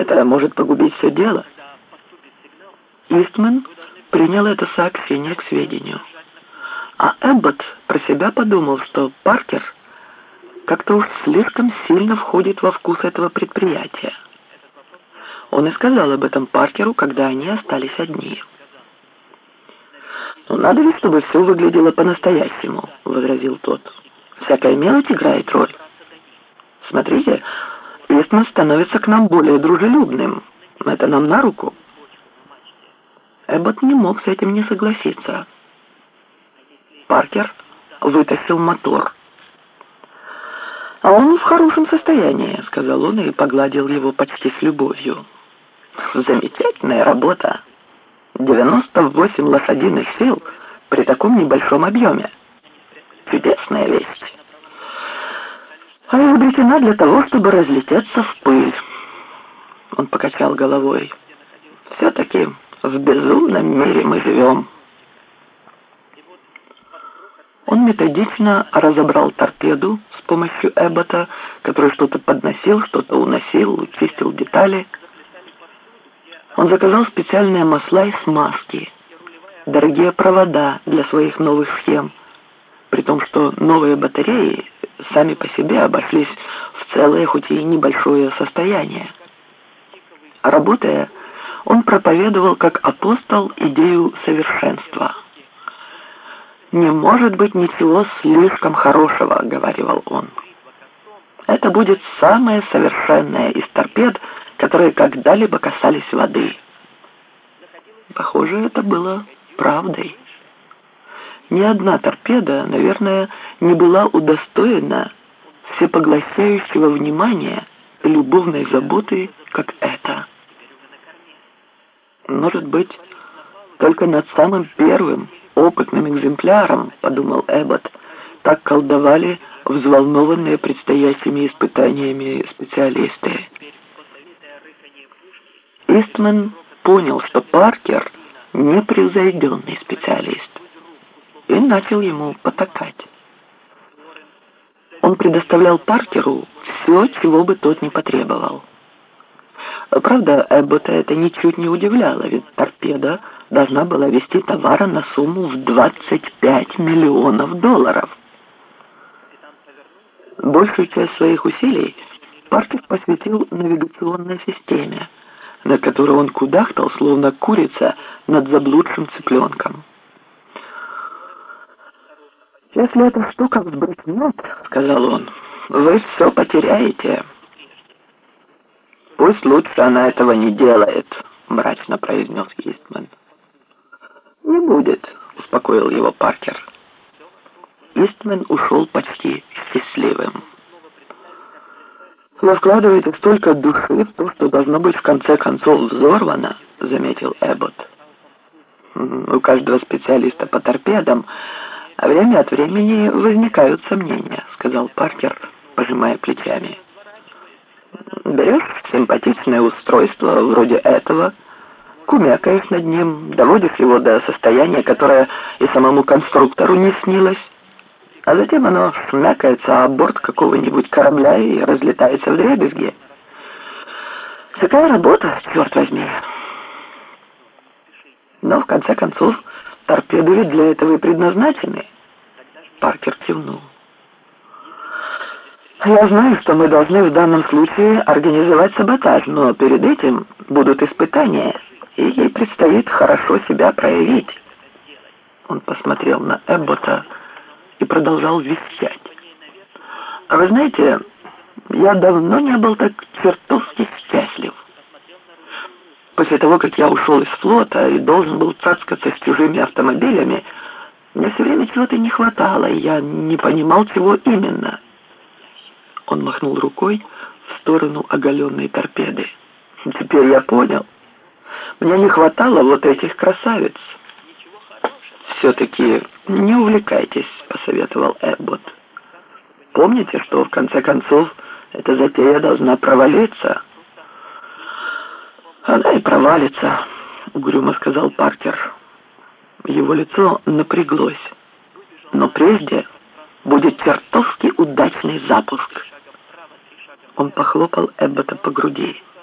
Это может погубить все дело. Истман принял это сообщение к сведению. А Эббот про себя подумал, что Паркер как-то уж слишком сильно входит во вкус этого предприятия. Он и сказал об этом Паркеру, когда они остались одни. «Ну, надо ведь, чтобы все выглядело по-настоящему», — возразил тот. «Всякая мелочь играет роль. Смотрите, Истман становится к нам более дружелюбным. Это нам на руку». Эббот не мог с этим не согласиться. Паркер вытащил мотор. «А он в хорошем состоянии», — сказал он и погладил его почти с любовью. «Замечательная работа. 98 лошадиных сил при таком небольшом объеме. Чудесная вещь. А изобретена для того, чтобы разлететься в пыль». Он покачал головой. «Все-таки в безумном мире мы живем». Он методично разобрал торпеду с помощью Эббота, который что-то подносил, что-то уносил, чистил детали. Он заказал специальные масла и смазки, дорогие провода для своих новых схем, при том, что новые батареи сами по себе обошлись в целое, хоть и небольшое состояние. Работая, он проповедовал как апостол идею совершенства. «Не может быть ничего слишком хорошего», — говаривал он. «Это будет самое совершенное из торпед, которые когда-либо касались воды». Похоже, это было правдой. Ни одна торпеда, наверное, не была удостоена всепоглощающего внимания и любовной заботы, как эта. Может быть, только над самым первым опытным экземпляром, подумал Эббот, так колдовали взволнованные предстоящими испытаниями специалисты. Истман понял, что Паркер непревзойденный специалист, и начал ему потакать. Он предоставлял Паркеру все, чего бы тот ни потребовал. Правда, Эббота это ничуть не удивляло, ведь торпеда должна была вести товара на сумму в 25 миллионов долларов. Большую часть своих усилий Паркер посвятил навигационной системе, над которой он кудахтал, словно курица над заблудшим цыпленком. «Если эта штука взбрыкнет, — сказал он, — вы все потеряете». «Пусть лучше она этого не делает», — мрачно произнес Истман. «Не будет», — успокоил его Паркер. Истман ушел почти счастливым. «Вы вкладываете столько души в то, что должно быть в конце концов взорвано», — заметил Эббот. «У каждого специалиста по торпедам время от времени возникают сомнения», — сказал Паркер, пожимая плечами. «Берешь симпатичное устройство вроде этого, кумекаешь над ним, доводишь его до состояния, которое и самому конструктору не снилось, а затем оно шмякается о борт какого-нибудь корабля и разлетается вдребезги. Такая работа, черт возьми. Но, в конце концов, торпеды ведь для этого и предназначены». Паркер кивнул. «Я знаю, что мы должны в данном случае организовать саботаж, но перед этим будут испытания, и ей предстоит хорошо себя проявить». Он посмотрел на Эббота и продолжал вещать. «А вы знаете, я давно не был так чертовски счастлив. После того, как я ушел из флота и должен был цацкаться с чужими автомобилями, мне все время чего-то не хватало, и я не понимал, чего именно». Он махнул рукой в сторону оголенной торпеды. «Теперь я понял. Мне не хватало вот этих красавиц». «Все-таки не увлекайтесь», — посоветовал Эббот. «Помните, что в конце концов эта затея должна провалиться». «Она и провалится», — угрюмо сказал Паркер. Его лицо напряглось. «Но прежде будет чертовски удачный запуск». Он похлопал Эббота по груди.